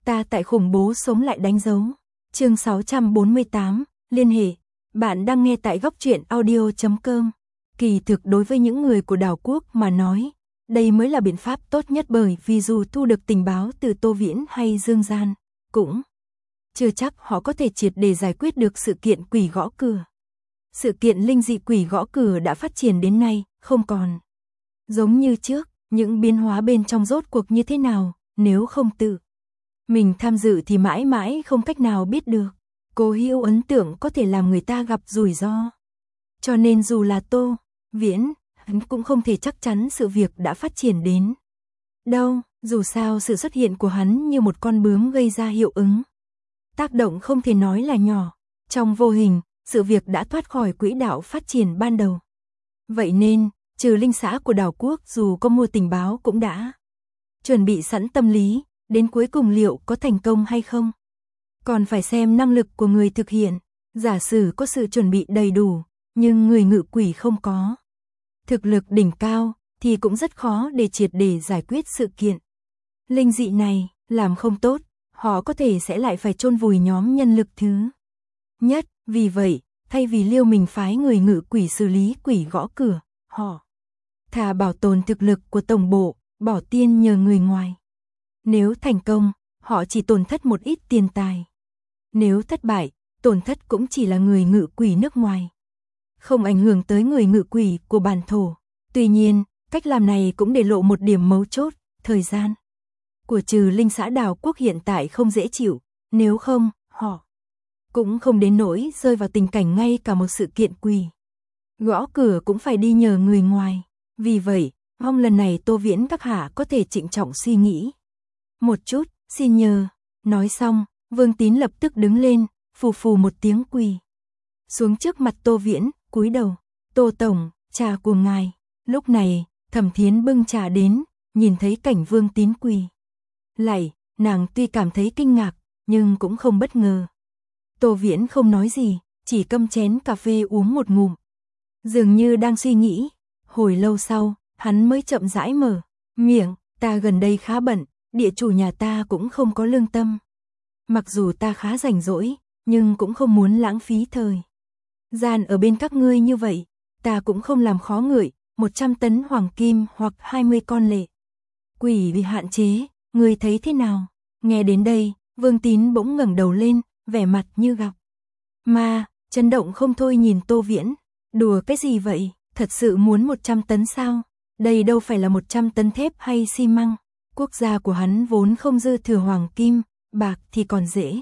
ta tại khủng bố sống lại đánh dấu. Chương 648, liên hệ. Bạn đang nghe tại góc truyện audio.com. Kỳ thực đối với những người của đảo quốc mà nói, đây mới là biện pháp tốt nhất, bởi vì dù thu được tình báo từ Tô Viễn hay Dương Gian, cũng chưa chắc họ có thể triệt để giải quyết được sự kiện quỷ gõ cửa. Sự kiện linh dị quỷ gõ cửa đã phát triển đến nay, không còn giống như trước, những biến hóa bên trong rốt cuộc như thế nào, nếu không tự mình tham dự thì mãi mãi không cách nào biết được. Cố hữu ấn tượng có thể làm người ta gặp rủi ro. Cho nên dù là Tô Viễn, hắn cũng không thể chắc chắn sự việc đã phát triển đến đâu, dù sao sự xuất hiện của hắn như một con bướm gây ra hiệu ứng tác động không thể nói là nhỏ. Trong vô hình, sự việc đã thoát khỏi quỹ đạo phát triển ban đầu. Vậy nên, trừ linh xã của đảo quốc dù có mua tình báo cũng đã chuẩn bị sẵn tâm lý, đến cuối cùng liệu có thành công hay không, còn phải xem năng lực của người thực hiện. Giả sử có sự chuẩn bị đầy đủ, nhưng người ngự quỷ không có thực lực đỉnh cao, thì cũng rất khó để triệt để giải quyết sự kiện linh dị này. Làm không tốt, họ có thể sẽ lại phải chôn vùi nhóm nhân lực thứ nhất. Vì vậy, thay vì liêu mình phái người ngự quỷ xử lý quỷ gõ cửa, họ thà bảo tồn thực lực của tổng bộ, bỏ tiền nhờ người ngoài. Nếu thành công, họ chỉ tổn thất một ít tiền tài. Nếu thất bại, tổn thất cũng chỉ là người ngự quỷ nước ngoài, không ảnh hưởng tới người ngự quỷ của bản thổ. Tuy nhiên, cách làm này cũng để lộ một điểm mấu chốt, thời gian của trừ linh xã đảo quốc hiện tại không dễ chịu, nếu không, họ cũng không đến nỗi rơi vào tình cảnh ngay cả một sự kiện quỷ gõ cửa cũng phải đi nhờ người ngoài. Vì vậy, mong lần này Tô Viễn các hạ có thể trịnh trọng suy nghĩ một chút, xin nhờ. Nói xong, Vương Tín lập tức đứng lên, phù phù một tiếng quỳ xuống trước mặt Tô Viễn, cúi đầu. Tô tổng, trà của ngài. Lúc này, Thẩm Thiến bưng trà đến, nhìn thấy cảnh Vương Tín quỳ lạy, nàng tuy cảm thấy kinh ngạc, nhưng cũng không bất ngờ. Tô Viễn không nói gì, chỉ câm chén cà phê uống một ngụm, dường như đang suy nghĩ. Hồi lâu sau, hắn mới chậm rãi mở miệng, ta gần đây khá bận, địa chủ nhà ta cũng không có lương tâm. Mặc dù ta khá rảnh rỗi, nhưng cũng không muốn lãng phí thời gian ở bên các ngươi như vậy. Ta cũng không làm khó ngợi, 100 tấn hoàng kim hoặc 20 con lệ quỷ bị hạn chế, ngươi thấy thế nào? Nghe đến đây, Vương Tín bỗng ngẩng đầu lên, vẻ mặt như gặp ma, chấn động không thôi nhìn Tô Viễn. Đùa cái gì vậy? Thật sự muốn 100 tấn sao? Đây đâu phải là 100 tấn thép hay xi măng. Quốc gia của hắn vốn không dư thừa hoàng kim, bạc thì còn dễ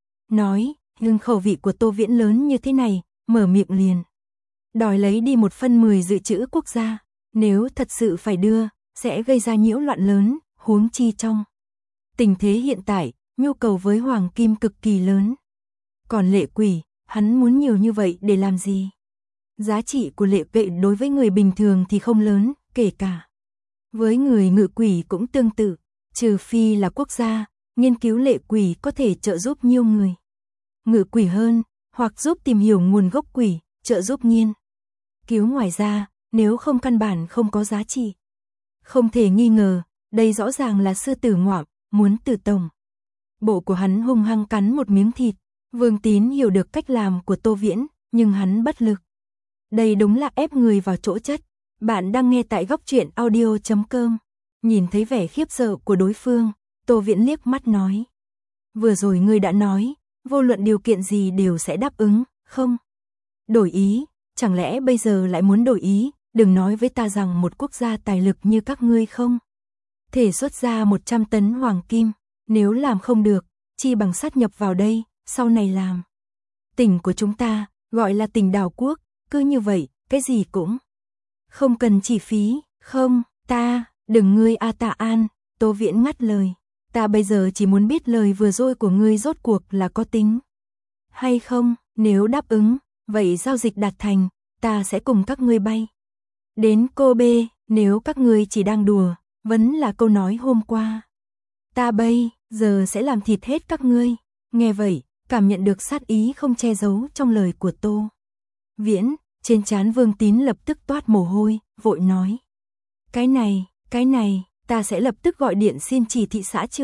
nói, nhưng khẩu vị của Tô Viễn lớn như thế này, mở miệng liền đòi lấy đi 1/10 dự trữ quốc gia. Nếu thật sự phải đưa, sẽ gây ra nhiễu loạn lớn, huống chi trong tình thế hiện tại, nhu cầu với hoàng kim cực kỳ lớn. Còn lệ quỷ, hắn muốn nhiều như vậy để làm gì? Giá trị của lệ quỷ đối với người bình thường thì không lớn, kể cả với người ngự quỷ cũng tương tự, trừ phi là quốc gia nghiên cứu lệ quỷ có thể trợ giúp nhiều người ngự quỷ hơn, hoặc giúp tìm hiểu nguồn gốc quỷ, trợ giúp nghiên cứu. Ngoài ra, nếu không căn bản không có giá trị. Không thể nghi ngờ, đây rõ ràng là sư tử ngoạm, muốn từ tổng bộ của hắn hung hăng cắn một miếng thịt. Vương Tín hiểu được cách làm của Tô Viễn, nhưng hắn bất lực. Đây đúng là ép người vào chỗ chết. Bạn đang nghe tại góc truyện audio.com. Nhìn thấy vẻ khiếp sợ của đối phương, Tô Viễn liếc mắt nói. Vừa rồi ngươi đã nói, vô luận điều kiện gì đều sẽ đáp ứng, không? Đổi ý, chẳng lẽ bây giờ lại muốn đổi ý? Đừng nói với ta rằng một quốc gia tài lực như các ngươi không thể xuất ra 100 tấn hoàng kim. Nếu làm không được, chi bằng sát nhập vào đây, sau này làm tỉnh của chúng ta, gọi là tỉnh đảo quốc. Cứ như vậy, cái gì cũng không cần chi phí. Không, ta, đừng ngươi a tạ an. Tô Viễn ngắt lời. Ta bây giờ chỉ muốn biết lời vừa rồi của ngươi rốt cuộc là có tính hay không. Nếu đáp ứng, vậy giao dịch đạt thành, ta sẽ cùng các ngươi bay đến Kobe. Nếu các ngươi chỉ đang đùa, vẫn là câu nói hôm qua, ta bây giờ sẽ làm thịt hết các ngươi. Nghe vậy, cảm nhận được sát ý không che giấu trong lời của Tô Viễn, trên trán Vương Tín lập tức toát mồ hôi, vội nói. Cái này, ta sẽ lập tức gọi điện xin chỉ thị xã trưởng.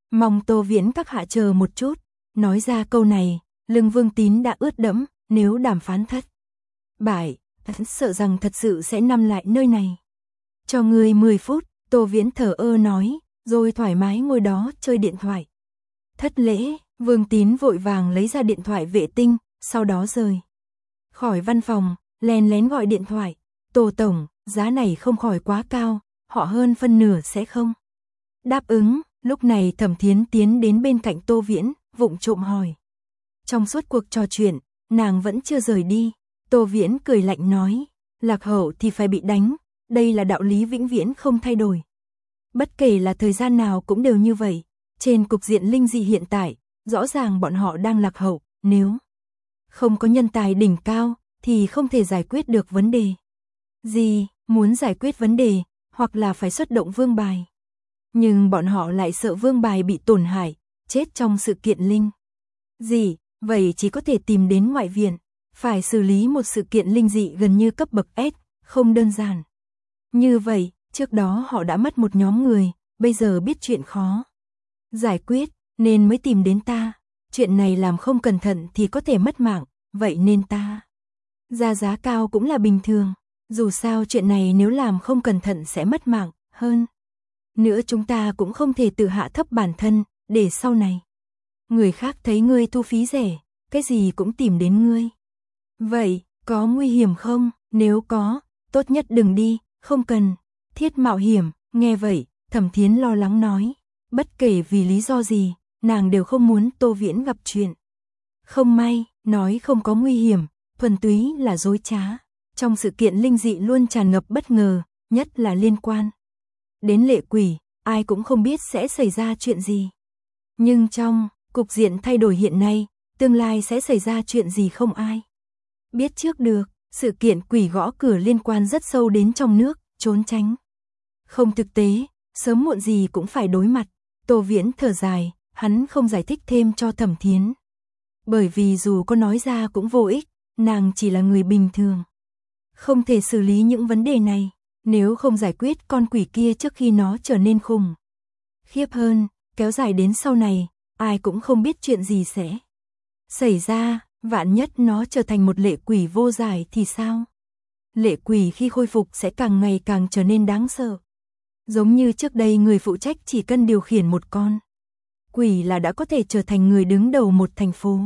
Mong Tô Viễn các hạ chờ một chút. Nói ra câu này, lưng Vương Tín đã ướt đẫm, nếu đàm phán thất bại, hắn sợ rằng thật sự sẽ nằm lại nơi này. Cho ngươi 10 phút, Tô Viễn thở ơ nói, rồi thoải mái ngồi đó chơi điện thoại. Thất lễ, Vương Tín vội vàng lấy ra điện thoại vệ tinh, sau đó rời khỏi văn phòng, lén lén gọi điện thoại. Tô tổng, giá này không khỏi quá cao, họ hơn phân nửa sẽ không đáp ứng. Lúc này Thẩm Thiến tiến đến bên cạnh Tô Viễn, vụng trộm hỏi. Trong suốt cuộc trò chuyện, nàng vẫn chưa rời đi. Tô Viễn cười lạnh nói, lạc hậu thì phải bị đánh, đây là đạo lý vĩnh viễn không thay đổi. Bất kể là thời gian nào cũng đều như vậy. Trên cục diện linh dị hiện tại, rõ ràng bọn họ đang lạc hậu, nếu không có nhân tài đỉnh cao, thì không thể giải quyết được vấn đề. Gì, muốn giải quyết vấn đề, hoặc là phải xuất động vương bài. Nhưng bọn họ lại sợ vương bài bị tổn hại, chết trong sự kiện linh dị, vậy chỉ có thể tìm đến ngoại viện. Phải xử lý một sự kiện linh dị gần như cấp bậc S, không đơn giản. Như vậy, trước đó họ đã mất một nhóm người, bây giờ biết chuyện khó giải quyết, nên mới tìm đến ta. Chuyện này làm không cẩn thận thì có thể mất mạng, vậy nên ta ra giá cao cũng là bình thường. Dù sao chuyện này nếu làm không cẩn thận sẽ mất mạng, hơn nữa chúng ta cũng không thể tự hạ thấp bản thân, để sau này người khác thấy ngươi thu phí rẻ, cái gì cũng tìm đến ngươi. Vậy, có nguy hiểm không? Nếu có, tốt nhất đừng đi, không cần thiết mạo hiểm. Nghe vậy, Thẩm Thiến lo lắng nói, bất kể vì lý do gì, nàng đều không muốn Tô Viễn gặp chuyện không may. Nói không có nguy hiểm, thuần túy là dối trá. Trong sự kiện linh dị luôn tràn ngập bất ngờ, nhất là liên quan đến lệ quỷ, ai cũng không biết sẽ xảy ra chuyện gì. Nhưng trong cục diện thay đổi hiện nay, tương lai sẽ xảy ra chuyện gì không ai biết trước được. Sự kiện quỷ gõ cửa liên quan rất sâu đến trong nước, trốn tránh không thực tế, sớm muộn gì cũng phải đối mặt. Tô Viễn thở dài, hắn không giải thích thêm cho Thẩm Thiến. Bởi vì dù có nói ra cũng vô ích, nàng chỉ là người bình thường, không thể xử lý những vấn đề này. Nếu không giải quyết con quỷ kia trước khi nó trở nên khủng khiếp hơn, kéo dài đến sau này, ai cũng không biết chuyện gì sẽ xảy ra. Vạn nhất nó trở thành một lệ quỷ vô giải thì sao? Lệ quỷ khi khôi phục sẽ càng ngày càng trở nên đáng sợ. Giống như trước đây người phụ trách chỉ cần điều khiển một con quỷ là đã có thể trở thành người đứng đầu một thành phố.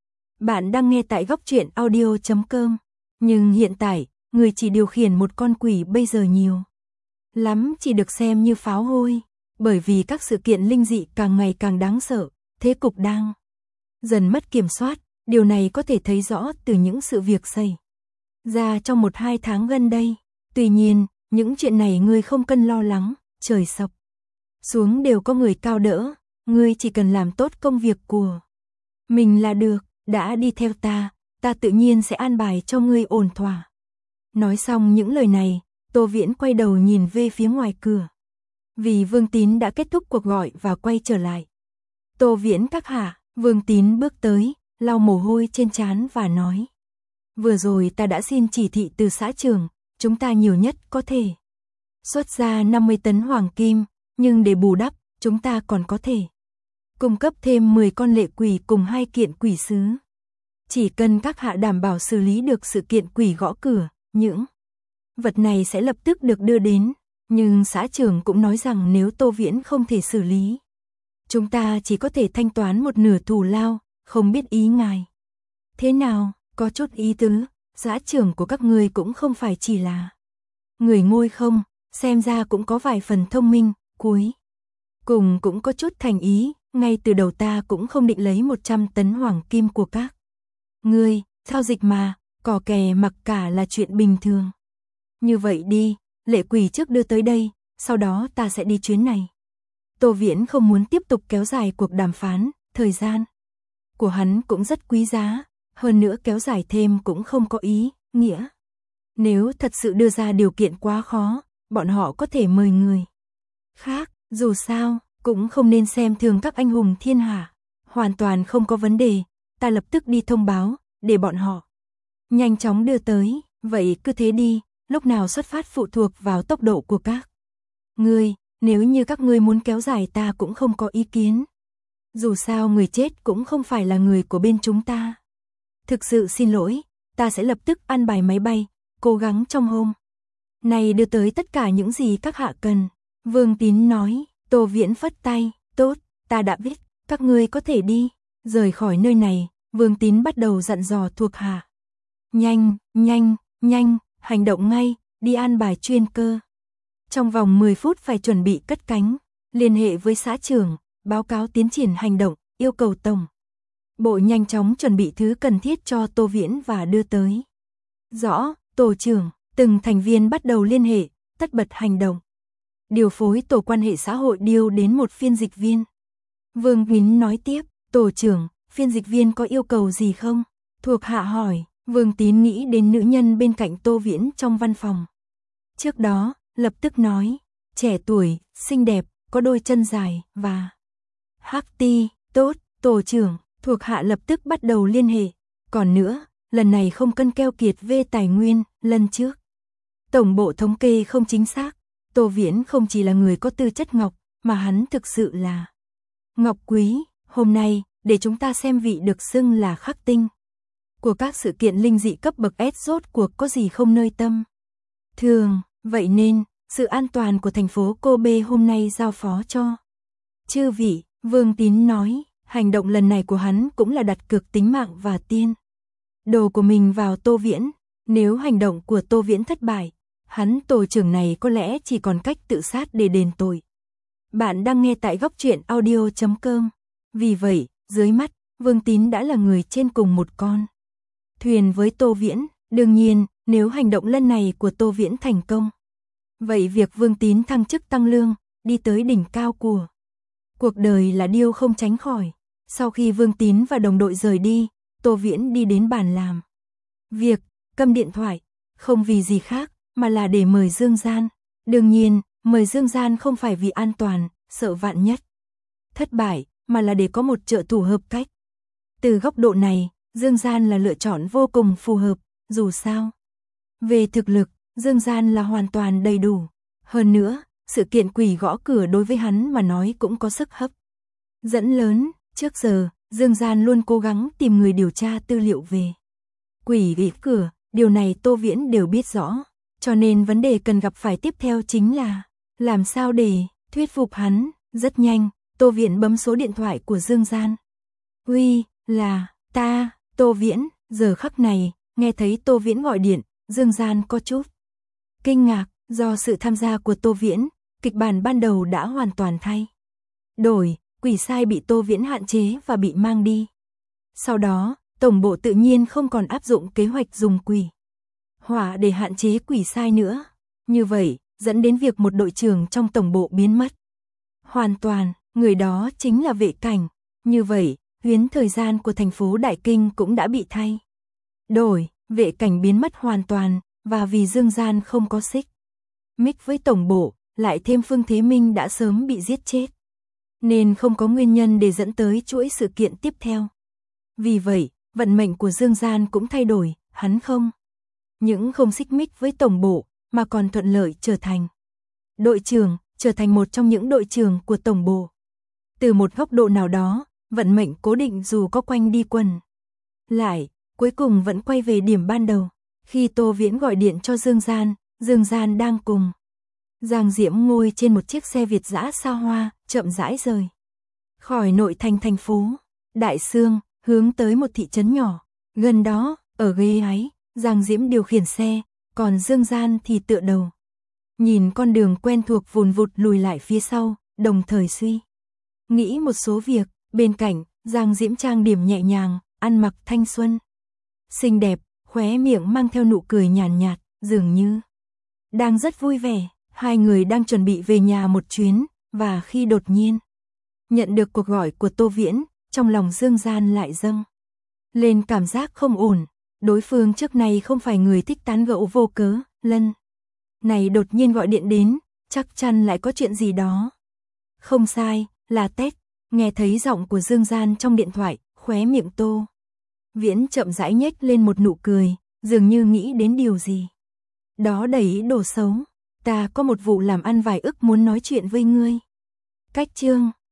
Bạn đang nghe tại Góc Truyện Audio.com. Nhưng hiện tại, người chỉ điều khiển một con quỷ bây giờ nhiều lắm chỉ được xem như pháo hôi. Bởi vì các sự kiện linh dị càng ngày càng đáng sợ, thế cục đang dần mất kiểm soát. Điều này có thể thấy rõ từ những sự việc xảy ra trong 1-2 tháng gần đây. Tuy nhiên, những chuyện này ngươi không cần lo lắng, trời sập xuống đều có người cao đỡ, ngươi chỉ cần làm tốt công việc của mình là được. Đã đi theo ta tự nhiên sẽ an bài cho ngươi ổn thỏa. Nói xong những lời này, Tô Viễn quay đầu nhìn về phía ngoài cửa. Vì Vương Tín đã kết thúc cuộc gọi và quay trở lại. Tô Viễn các hạ. Vương Tín bước tới, lau mồ hôi trên trán và nói. Vừa rồi ta đã xin chỉ thị từ xã trưởng, chúng ta nhiều nhất có thể xuất ra 50 tấn hoàng kim, nhưng để bù đắp, chúng ta còn có thể cung cấp thêm 10 con lệ quỷ cùng 2 kiện quỷ sứ. Chỉ cần các hạ đảm bảo xử lý được sự kiện quỷ gõ cửa, những vật này sẽ lập tức được đưa đến. Nhưng xã trưởng cũng nói rằng nếu Tô Viễn không thể xử lý, chúng ta chỉ có thể thanh toán một nửa thù lao, không biết ý ngài thế nào? Có chút ý tứ. Xã trưởng của các ngươi cũng không phải chỉ là người ngôi không, xem ra cũng có vài phần thông minh, cuối cùng cũng có chút thành ý. Ngay từ đầu ta cũng không định lấy 100 tấn hoàng kim của các ngươi, giao dịch mà, cò kè mặc cả là chuyện bình thường. Như vậy đi, lệ quỷ trước đưa tới đây, sau đó ta sẽ đi chuyến này. Tô Viễn không muốn tiếp tục kéo dài cuộc đàm phán, thời gian của hắn cũng rất quý giá, hơn nữa kéo dài thêm cũng không có ý nghĩa. Nếu thật sự đưa ra điều kiện quá khó, bọn họ có thể mời người khác, dù sao, cũng không nên xem thường các anh hùng thiên hạ. Hoàn toàn không có vấn đề, ta lập tức đi thông báo, để bọn họ nhanh chóng đưa tới. Vậy cứ thế đi, lúc nào xuất phát phụ thuộc vào tốc độ của các ngươi. Nếu như các ngươi muốn kéo dài ta cũng không có ý kiến. Dù sao người chết cũng không phải là người của bên chúng ta. Thực sự xin lỗi, ta sẽ lập tức an bài máy bay, cố gắng trong hôm này đưa tới tất cả những gì các hạ cần. Vương Tín nói. Tô Viễn phất tay. Tốt, ta đã biết, các ngươi có thể đi. Rời khỏi nơi này, Vương Tín bắt đầu dặn dò thuộc hạ. Nhanh, nhanh, nhanh, hành động ngay, đi an bài chuyên cơ. Trong vòng 10 phút phải chuẩn bị cất cánh, liên hệ với xã trưởng, báo cáo tiến triển hành động, yêu cầu tổng bộ nhanh chóng chuẩn bị thứ cần thiết cho Tô Viễn và đưa tới. Rõ, tổ trưởng, từng thành viên bắt đầu liên hệ, tất bật hành động. Điều phối tổ quan hệ xã hội điều đến một phiên dịch viên. Vương Tín nói tiếp, tổ trưởng, phiên dịch viên có yêu cầu gì không? Thuộc hạ hỏi. Vương Tín nghĩ đến nữ nhân bên cạnh Tô Viễn trong văn phòng. Trước đó, lập tức nói, trẻ tuổi, xinh đẹp, có đôi chân dài, và hắc ti, tốt, tổ trưởng, thuộc hạ lập tức bắt đầu liên hệ. Còn nữa, lần này không cân keo kiệt về tài nguyên, lần trước. Tổng bộ thống kê không chính xác, Tô Viễn không chỉ là người có tư chất ngọc, mà hắn thực sự là ngọc quý. Hôm nay, để chúng ta xem vị được xưng là khắc tinh của các sự kiện linh dị cấp bậc S rốt cuộc có gì không nơi tâm thường, vậy nên, sự an toàn của thành phố Kobe hôm nay giao phó cho chư vị. Vương Tín nói, hành động lần này của hắn cũng là đặt cược tính mạng và tiên đồ của mình vào Tô Viễn. Nếu hành động của Tô Viễn thất bại, hắn tổ trưởng này có lẽ chỉ còn cách tự sát để đền tội. Bạn đang nghe tại góc truyện audio.com. Vì vậy, dưới mắt, Vương Tín đã là người trên cùng một con thuyền với Tô Viễn. Đương nhiên, nếu hành động lần này của Tô Viễn thành công, vậy việc Vương Tín thăng chức tăng lương, đi tới đỉnh cao của cuộc đời là điều không tránh khỏi. Sau khi Vương Tín và đồng đội rời đi, Tô Viễn đi đến bàn làm việc, cầm điện thoại, không vì gì khác, mà là để mời Dương Gian. Đương nhiên, mời Dương Gian không phải vì an toàn, sợ vạn nhất thất bại, mà là để có một trợ thủ hợp cách. Từ góc độ này, Dương Gian là lựa chọn vô cùng phù hợp, dù sao. Về thực lực, Dương Gian là hoàn toàn đầy đủ. Hơn nữa, sự kiện quỷ gõ cửa đối với hắn mà nói cũng có sức hấp dẫn lớn. Trước giờ, Dương Gian luôn cố gắng tìm người điều tra tư liệu về quỷ gõ cửa, điều này Tô Viễn đều biết rõ. Cho nên vấn đề cần gặp phải tiếp theo chính là làm sao để thuyết phục hắn. Rất nhanh, Tô Viễn bấm số điện thoại của Dương Gian. Uy, là ta, Tô Viễn. Giờ khắc này, nghe thấy Tô Viễn gọi điện, Dương Gian có chút kinh ngạc. Do sự tham gia của Tô Viễn, kịch bản ban đầu đã hoàn toàn thay đổi. Quỷ sai bị Tô Viễn hạn chế và bị mang đi. Sau đó, tổng bộ tự nhiên không còn áp dụng kế hoạch dùng quỷ hỏa để hạn chế quỷ sai nữa. Như vậy, dẫn đến việc một đội trưởng trong tổng bộ biến mất hoàn toàn, người đó chính là Vệ Cảnh. Như vậy, huyến thời gian của thành phố Đại Kinh cũng đã bị thay đổi. Vệ Cảnh biến mất hoàn toàn, và vì Dương Gian không có xích mích với tổng bộ, lại thêm Phương Thế Minh đã sớm bị giết chết, nên không có nguyên nhân để dẫn tới chuỗi sự kiện tiếp theo. Vì vậy, vận mệnh của Dương Gian cũng thay đổi. Hắn không những không xích mích với tổng bộ, mà còn thuận lợi trở thành đội trưởng, trở thành một trong những đội trưởng của tổng bộ. Từ một góc độ nào đó, vận mệnh cố định dù có quanh đi quẩn lại, cuối cùng vẫn quay về điểm ban đầu. Khi Tô Viễn gọi điện cho Dương Gian đang cùng Giang Diễm ngồi trên một chiếc xe Việt dã xa hoa, chậm rãi rời khỏi nội thành phố Đại Sương, hướng tới một thị trấn nhỏ. Gần đó, ở ghế lái, Giang Diễm điều khiển xe, còn Dương Gian thì tựa đầu nhìn con đường quen thuộc vùn vụt lùi lại phía sau, đồng thời suy nghĩ một số việc. Bên cạnh, Giang Diễm trang điểm nhẹ nhàng, ăn mặc thanh xuân xinh đẹp, khóe miệng mang theo nụ cười nhàn nhạt, dường như đang rất vui vẻ. Hai người đang chuẩn bị về nhà một chuyến, và khi đột nhiên nhận được cuộc gọi của Tô Viễn, trong lòng Dương Gian lại dâng lên cảm giác không ổn. Đối phương trước này không phải người thích tán gẫu vô cớ, lần này đột nhiên gọi điện đến, chắc chắn lại có chuyện gì đó. Không sai, là Tết. Nghe thấy giọng của Dương Gian trong điện thoại, khóe miệng Tô Viễn chậm rãi nhếch lên một nụ cười, dường như nghĩ đến điều gì đó đầy ý đồ xấu. Ta có một vụ làm ăn vài ức muốn nói chuyện với ngươi. Cách chương